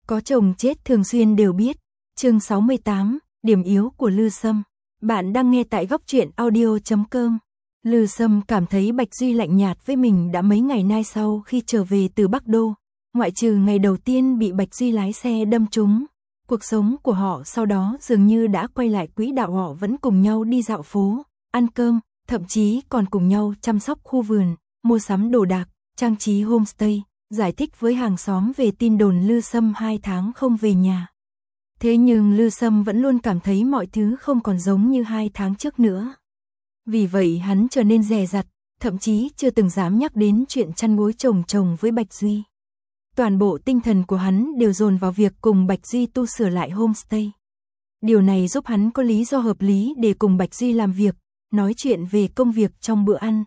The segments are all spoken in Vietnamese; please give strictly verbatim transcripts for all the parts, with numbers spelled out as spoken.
Có chồng chết thường xuyên đều biết. Chương sáu mươi tám, điểm yếu của Lư Sâm. Bạn đang nghe tại góc truyện audio chấm com. Lư Sâm cảm thấy Bạch Duy lạnh nhạt với mình đã mấy ngày nay sau khi trở về từ Bắc Đô. Ngoại trừ ngày đầu tiên bị Bạch Duy lái xe đâm trúng, cuộc sống của họ sau đó dường như đã quay lại quỹ đạo, họ vẫn cùng nhau đi dạo phố, ăn cơm, thậm chí còn cùng nhau chăm sóc khu vườn, mua sắm đồ đạc, trang trí homestay, giải thích với hàng xóm về tin đồn Lư Sâm hai tháng không về nhà. Thế nhưng Lư Sâm vẫn luôn cảm thấy mọi thứ không còn giống như hai tháng trước nữa. Vì vậy hắn trở nên dè dặt, thậm chí chưa từng dám nhắc đến chuyện chăn gối chồng chồng với Bạch Duy. Toàn bộ tinh thần của hắn đều dồn vào việc cùng Bạch Duy tu sửa lại homestay. Điều này giúp hắn có lý do hợp lý để cùng Bạch Duy làm việc, nói chuyện về công việc trong bữa ăn.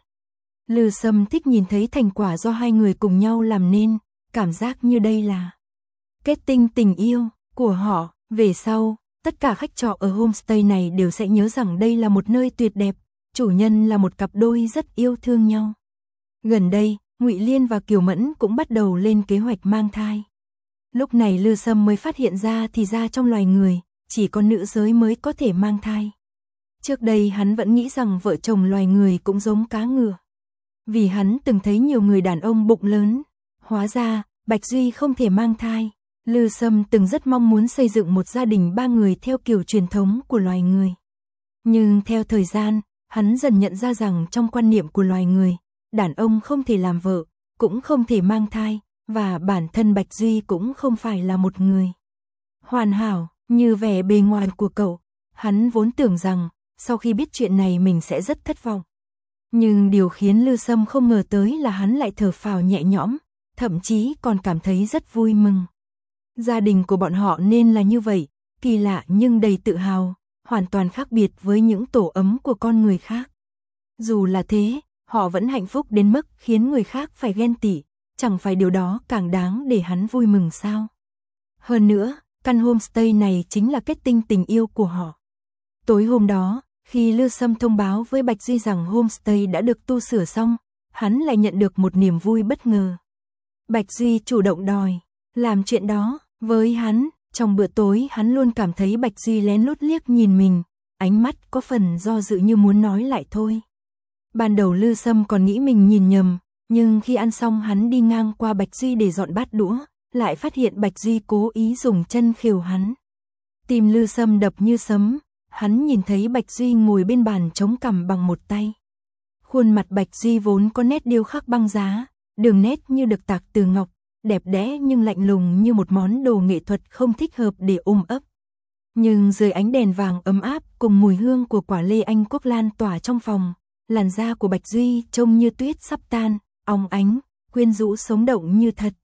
Lư Sâm thích nhìn thấy thành quả do hai người cùng nhau làm nên, cảm giác như đây là kết tinh tình yêu của họ. Về sau, tất cả khách trọ ở homestay này đều sẽ nhớ rằng đây là một nơi tuyệt đẹp, chủ nhân là một cặp đôi rất yêu thương nhau. Gần đây, Ngụy Liên và Kiều Mẫn cũng bắt đầu lên kế hoạch mang thai. Lúc này Lư Sâm mới phát hiện ra thì ra trong loài người, chỉ có nữ giới mới có thể mang thai. Trước đây hắn vẫn nghĩ rằng vợ chồng loài người cũng giống cá ngựa. Vì hắn từng thấy nhiều người đàn ông bụng lớn. Hóa ra, Bạch Duy không thể mang thai. Lư Sâm từng rất mong muốn xây dựng một gia đình ba người theo kiểu truyền thống của loài người. Nhưng theo thời gian, hắn dần nhận ra rằng trong quan niệm của loài người, đàn ông không thể làm vợ, cũng không thể mang thai, và bản thân Bạch Duy cũng không phải là một người hoàn hảo như vẻ bề ngoài của cậu. Hắn vốn tưởng rằng, sau khi biết chuyện này mình sẽ rất thất vọng. Nhưng điều khiến Lư Sâm không ngờ tới là hắn lại thở phào nhẹ nhõm, thậm chí còn cảm thấy rất vui mừng. Gia đình của bọn họ nên là như vậy, kỳ lạ nhưng đầy tự hào, hoàn toàn khác biệt với những tổ ấm của con người khác. Dù là thế, họ vẫn hạnh phúc đến mức khiến người khác phải ghen tị, chẳng phải điều đó càng đáng để hắn vui mừng sao? Hơn nữa, căn homestay này chính là kết tinh tình yêu của họ. Tối hôm đó, khi Lư Sâm thông báo với Bạch Duy rằng homestay đã được tu sửa xong, hắn lại nhận được một niềm vui bất ngờ. Bạch Duy chủ động đòi làm chuyện đó với hắn. Trong bữa tối hắn luôn cảm thấy Bạch Duy lén lút liếc nhìn mình, ánh mắt có phần do dự như muốn nói lại thôi. Ban đầu Lư Sâm còn nghĩ mình nhìn nhầm, nhưng khi ăn xong hắn đi ngang qua Bạch Duy để dọn bát đũa, lại phát hiện Bạch Duy cố ý dùng chân khều hắn. Tim Lư Sâm đập như sấm, hắn nhìn thấy Bạch Duy ngồi bên bàn chống cằm bằng một tay. Khuôn mặt Bạch Duy vốn có nét điêu khắc băng giá, đường nét như được tạc từ ngọc, đẹp đẽ nhưng lạnh lùng như một món đồ nghệ thuật không thích hợp để ôm ấp. Nhưng dưới ánh đèn vàng ấm áp cùng mùi hương của quả lê Anh Quốc lan tỏa trong phòng, làn da của Bạch Duy trông như tuyết sắp tan, óng ánh, quyến rũ sống động như thật.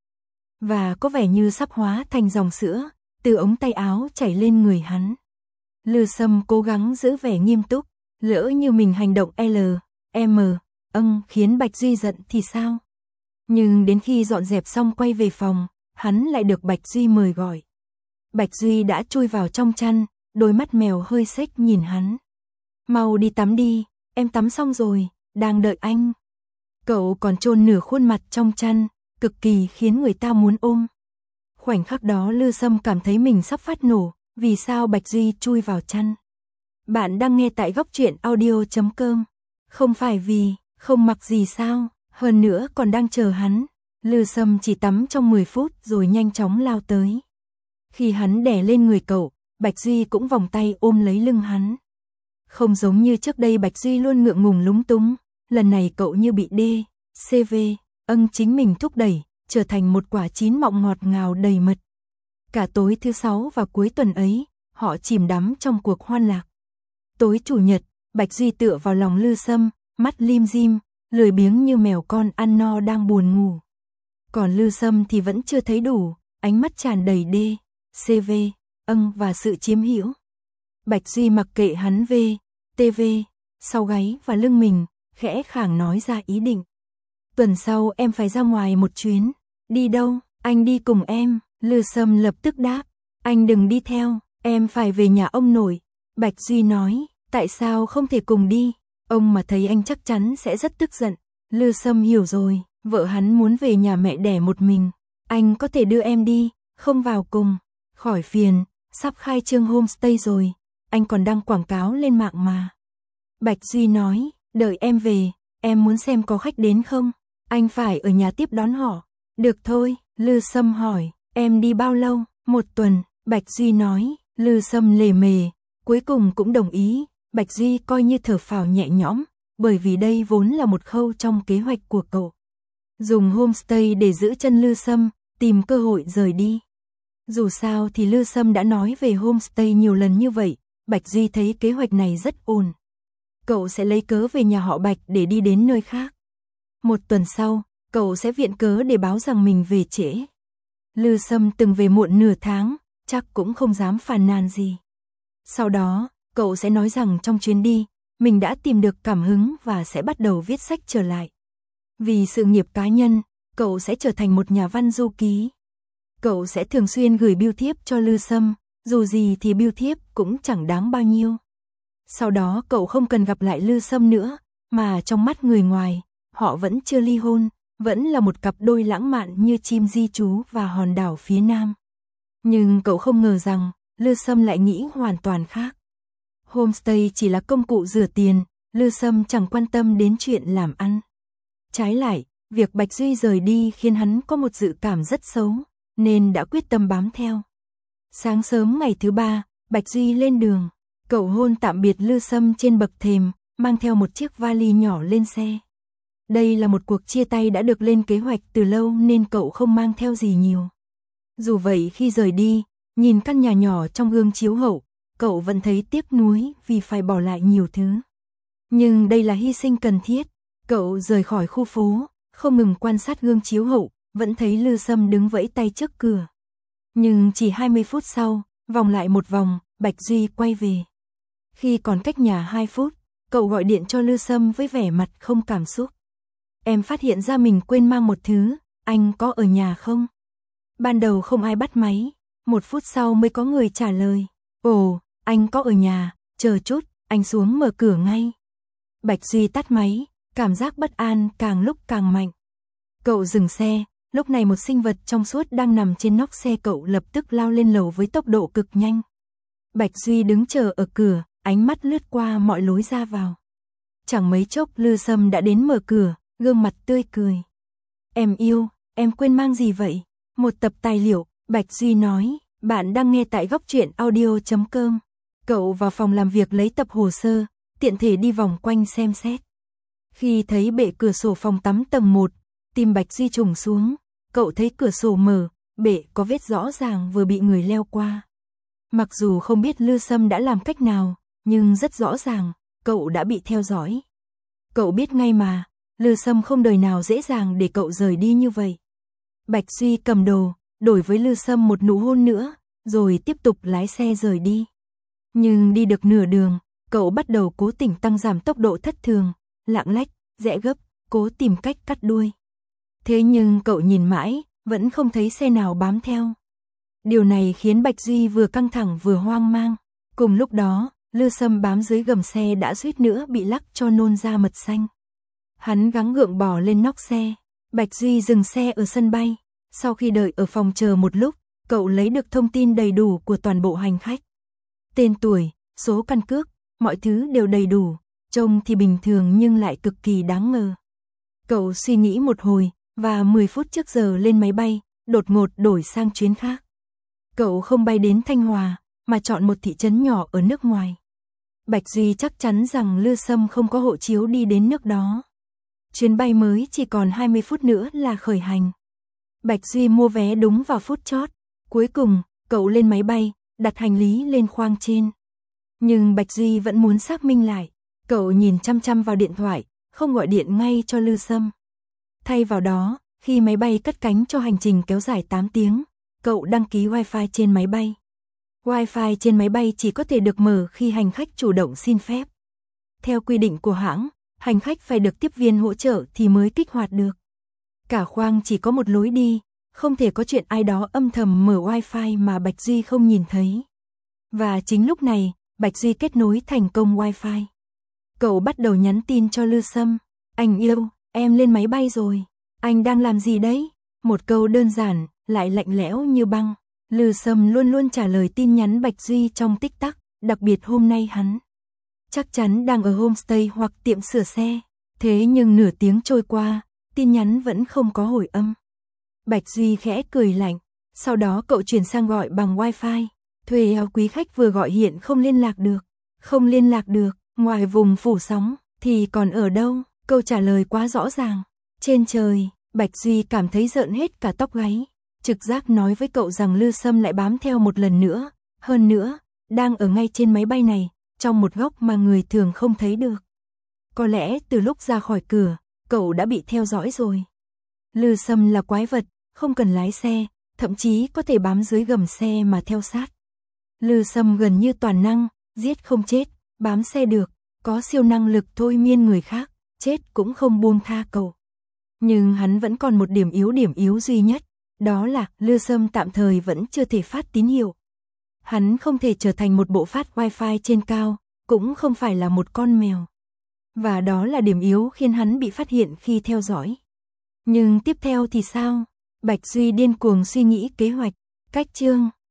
Và có vẻ như sắp hóa thành dòng sữa, từ ống tay áo chảy lên người hắn. Lư Sâm cố gắng giữ vẻ nghiêm túc, lỡ như mình hành động L, M, âng khiến Bạch Duy giận thì sao? Nhưng đến khi dọn dẹp xong quay về phòng, hắn lại được Bạch Duy mời gọi. Bạch Duy đã chui vào trong chăn, đôi mắt mèo hơi xếch nhìn hắn. Mau đi tắm đi, em tắm xong rồi, đang đợi anh. Cậu còn chôn nửa khuôn mặt trong chăn, cực kỳ khiến người ta muốn ôm. Khoảnh khắc đó Lư Sâm cảm thấy mình sắp phát nổ, vì sao Bạch Duy chui vào chăn. Bạn đang nghe tại góc truyện audio chấm com. Không phải vì không mặc gì sao? Hơn nữa còn đang chờ hắn. Lư Sâm chỉ tắm trong mười phút rồi nhanh chóng lao tới. Khi hắn đè lên người cậu, Bạch Duy cũng vòng tay ôm lấy lưng hắn. Không giống như trước đây Bạch Duy luôn ngượng ngùng lúng túng, lần này cậu như bị đê, xê vê, âng chính mình thúc đẩy, trở thành một quả chín mọng ngọt ngào đầy mật. Cả tối thứ sáu và cuối tuần ấy, họ chìm đắm trong cuộc hoan lạc. Tối chủ nhật, Bạch Duy tựa vào lòng Lư Sâm, mắt lim dim, lười biếng như mèo con ăn no đang buồn ngủ. Còn Lư Sâm thì vẫn chưa thấy đủ, ánh mắt tràn đầy đê, xê vê, âng và sự chiếm hữu. Bạch Duy mặc kệ hắn vê, tê vê, sau gáy và lưng mình, khẽ khàng nói ra ý định. Tuần sau em phải ra ngoài một chuyến. Đi đâu? Anh đi cùng em. Lư Sâm lập tức đáp. Anh đừng đi theo, em phải về nhà ông nội. Bạch Duy nói, tại sao không thể cùng đi? Ông mà thấy anh chắc chắn sẽ rất tức giận. Lư Sâm hiểu rồi, vợ hắn muốn về nhà mẹ đẻ một mình. Anh có thể đưa em đi, không vào cùng, khỏi phiền, sắp khai trương homestay rồi, anh còn đăng quảng cáo lên mạng mà. Bạch Duy nói, đợi em về, em muốn xem có khách đến không, anh phải ở nhà tiếp đón họ. Được thôi, Lư Sâm hỏi, em đi bao lâu, một tuần, Bạch Duy nói, Lư Sâm lề mề, cuối cùng cũng đồng ý, Bạch Duy coi như thở phào nhẹ nhõm, bởi vì đây vốn là một khâu trong kế hoạch của cậu. Dùng homestay để giữ chân Lư Sâm, tìm cơ hội rời đi. Dù sao thì Lư Sâm đã nói về homestay nhiều lần như vậy, Bạch Duy thấy kế hoạch này rất ổn. Cậu sẽ lấy cớ về nhà họ Bạch để đi đến nơi khác. Một tuần sau, cậu sẽ viện cớ để báo rằng mình về trễ. Lư Sâm từng về muộn nửa tháng, chắc cũng không dám phàn nàn gì. Sau đó, cậu sẽ nói rằng trong chuyến đi, mình đã tìm được cảm hứng và sẽ bắt đầu viết sách trở lại. Vì sự nghiệp cá nhân, cậu sẽ trở thành một nhà văn du ký. Cậu sẽ thường xuyên gửi bưu thiếp cho Lư Sâm, dù gì thì bưu thiếp cũng chẳng đáng bao nhiêu. Sau đó cậu không cần gặp lại Lư Sâm nữa, mà trong mắt người ngoài, họ vẫn chưa ly hôn, vẫn là một cặp đôi lãng mạn như chim di trú và hòn đảo phía nam. Nhưng cậu không ngờ rằng, Lư Sâm lại nghĩ hoàn toàn khác. Homestay chỉ là công cụ rửa tiền, Lư Sâm chẳng quan tâm đến chuyện làm ăn. Trái lại, việc Bạch Duy rời đi khiến hắn có một dự cảm rất xấu, nên đã quyết tâm bám theo. Sáng sớm ngày thứ ba, Bạch Duy lên đường, cậu hôn tạm biệt Lư Sâm trên bậc thềm, mang theo một chiếc vali nhỏ lên xe. Đây là một cuộc chia tay đã được lên kế hoạch từ lâu nên cậu không mang theo gì nhiều. Dù vậy khi rời đi, nhìn căn nhà nhỏ trong gương chiếu hậu, cậu vẫn thấy tiếc nuối vì phải bỏ lại nhiều thứ. Nhưng đây là hy sinh cần thiết, cậu rời khỏi khu phố, không ngừng quan sát gương chiếu hậu, vẫn thấy Lư Sâm đứng vẫy tay trước cửa. Nhưng chỉ hai mươi phút sau, vòng lại một vòng, Bạch Duy quay về. Khi còn cách nhà hai phút, cậu gọi điện cho Lư Sâm với vẻ mặt không cảm xúc. Em phát hiện ra mình quên mang một thứ, anh có ở nhà không? Ban đầu không ai bắt máy, một phút sau mới có người trả lời. Ồ, anh có ở nhà, chờ chút, anh xuống mở cửa ngay. Bạch Duy tắt máy, cảm giác bất an càng lúc càng mạnh. Cậu dừng xe, lúc này một sinh vật trong suốt đang nằm trên nóc xe, cậu lập tức lao lên lầu với tốc độ cực nhanh. Bạch Duy đứng chờ ở cửa, ánh mắt lướt qua mọi lối ra vào. Chẳng mấy chốc Lư Sâm đã đến mở cửa, gương mặt tươi cười. Em yêu, em quên mang gì vậy? Một tập tài liệu, Bạch Duy nói, bạn đang nghe tại góc truyện audio chấm com. Cậu vào phòng làm việc lấy tập hồ sơ, tiện thể đi vòng quanh xem xét. Khi thấy bệ cửa sổ phòng tắm tầng một, tim Bạch Duy trùng xuống, cậu thấy cửa sổ mở, bệ có vết rõ ràng vừa bị người leo qua. Mặc dù không biết Lư Sâm đã làm cách nào, nhưng rất rõ ràng, cậu đã bị theo dõi. Cậu biết ngay mà, Lư Sâm không đời nào dễ dàng để cậu rời đi như vậy. Bạch Duy cầm đồ, đổi với Lư Sâm một nụ hôn nữa, rồi tiếp tục lái xe rời đi. Nhưng đi được nửa đường, cậu bắt đầu cố tình tăng giảm tốc độ thất thường, lạng lách, rẽ gấp, cố tìm cách cắt đuôi. Thế nhưng cậu nhìn mãi, vẫn không thấy xe nào bám theo. Điều này khiến Bạch Duy vừa căng thẳng vừa hoang mang. Cùng lúc đó, Lư Sâm bám dưới gầm xe đã suýt nữa bị lắc cho nôn ra mật xanh. Hắn gắng gượng bò lên nóc xe. Bạch Duy dừng xe ở sân bay. Sau khi đợi ở phòng chờ một lúc, cậu lấy được thông tin đầy đủ của toàn bộ hành khách. Tên tuổi, số căn cước, mọi thứ đều đầy đủ, trông thì bình thường nhưng lại cực kỳ đáng ngờ. Cậu suy nghĩ một hồi, và mười phút trước giờ lên máy bay, đột ngột đổi sang chuyến khác. Cậu không bay đến Thanh Hòa, mà chọn một thị trấn nhỏ ở nước ngoài. Bạch Duy chắc chắn rằng Lư Sâm không có hộ chiếu đi đến nước đó. Chuyến bay mới chỉ còn hai mươi phút nữa là khởi hành. Bạch Duy mua vé đúng vào phút chót. Cuối cùng, cậu lên máy bay, đặt hành lý lên khoang trên. Nhưng Bạch Duy vẫn muốn xác minh lại. Cậu nhìn chăm chăm vào điện thoại, không gọi điện ngay cho Lư Sâm. Thay vào đó, khi máy bay cất cánh cho hành trình kéo dài tám tiếng, cậu đăng ký Wi-Fi trên máy bay. Wi-Fi trên máy bay chỉ có thể được mở khi hành khách chủ động xin phép. Theo quy định của hãng, hành khách phải được tiếp viên hỗ trợ thì mới kích hoạt được. Cả khoang chỉ có một lối đi, không thể có chuyện ai đó âm thầm mở Wi-Fi mà Bạch Duy không nhìn thấy. Và chính lúc này, Bạch Duy kết nối thành công Wi-Fi. Cậu bắt đầu nhắn tin cho Lư Sâm. Anh yêu, em lên máy bay rồi. Anh đang làm gì đấy? Một câu đơn giản, lại lạnh lẽo như băng. Lư Sâm luôn luôn trả lời tin nhắn Bạch Duy trong tích tắc, đặc biệt hôm nay hắn chắc chắn đang ở homestay hoặc tiệm sửa xe. Thế nhưng nửa tiếng trôi qua, tin nhắn vẫn không có hồi âm. Bạch Duy khẽ cười lạnh, sau đó cậu chuyển sang gọi bằng wifi. Thuê áo quý khách vừa gọi hiện không liên lạc được. Không liên lạc được, ngoài vùng phủ sóng, thì còn ở đâu? Câu trả lời quá rõ ràng. Trên trời, Bạch Duy cảm thấy rợn hết cả tóc gáy. Trực giác nói với cậu rằng Lư Sâm lại bám theo một lần nữa. Hơn nữa, đang ở ngay trên máy bay này, trong một góc mà người thường không thấy được. Có lẽ từ lúc ra khỏi cửa, cậu đã bị theo dõi rồi. Lư Sâm là quái vật, không cần lái xe, thậm chí có thể bám dưới gầm xe mà theo sát. Lư Sâm gần như toàn năng, giết không chết, bám xe được, có siêu năng lực thôi miên người khác, chết cũng không buông tha cậu. Nhưng hắn vẫn còn một điểm yếu điểm yếu duy nhất, đó là Lư Sâm tạm thời vẫn chưa thể phát tín hiệu. Hắn không thể trở thành một bộ phát wifi trên cao, cũng không phải là một con mèo. Và đó là điểm yếu khiến hắn bị phát hiện khi theo dõi. Nhưng tiếp theo thì sao? Bạch Duy điên cuồng suy nghĩ kế hoạch, cách chương.